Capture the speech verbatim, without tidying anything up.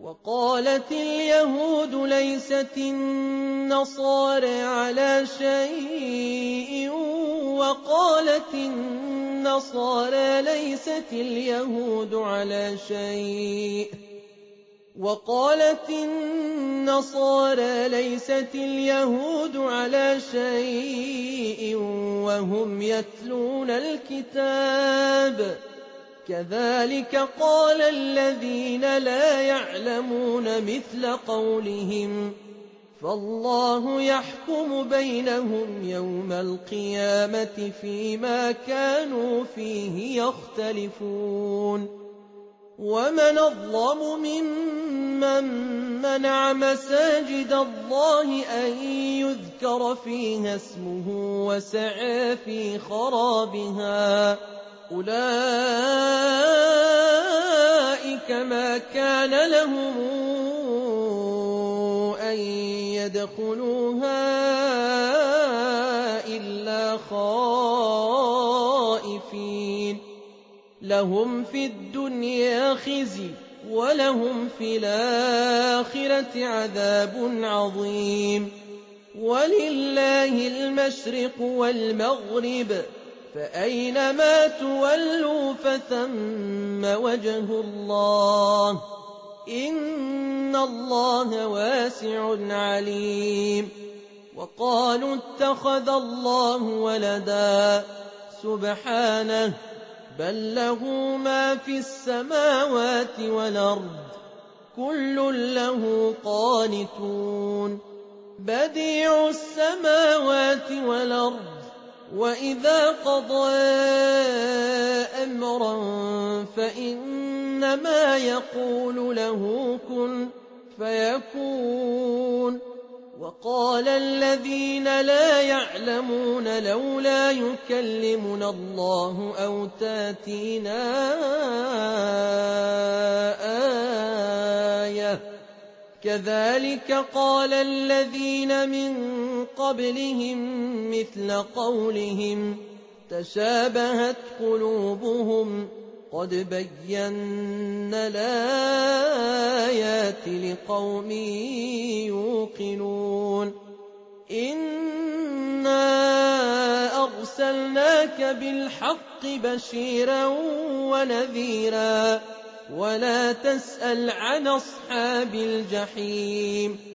وقالت اليهود ليست النصارى على شيء وقالت النصارى ليست اليهود على شيء وقالت النصارى ليست اليهود على شيء وهم يتلون الكتاب كذلك قال الذين لا يعلمون مثل قولهم فالله يحكم بينهم يوم القيامة فيما كانوا فيه يختلفون ومن أظلم ممن منع مساجد الله أن يذكر فيها اسمه وسعى في خرابها أولئك ما كان لهم أن يدخلوها إلا خائفين لهم في الدنيا خزي ولهم في الآخرة عذاب عظيم ولله المشرق والمغرب فأينما تولوا فثم وجه الله إن الله واسع عليم وقالوا اتخذ الله ولدا سبحانه بل له ما في السماوات والأرض كل له قانتون بديع السماوات والأرض وإذا قضى أمرا فإنما يقول له كن فيكون وقال الذين لا يعلمون لولا يكلمنا الله أو تاتينا آية كذلك قال الذين من قبلهم مثل قولهم تشابهت قلوبهم قد بينا الآيات لقوم يوقنون إنا أرسلناك بالحق بشيرا ونذيرا ولا تسأل عن أصحاب الجحيم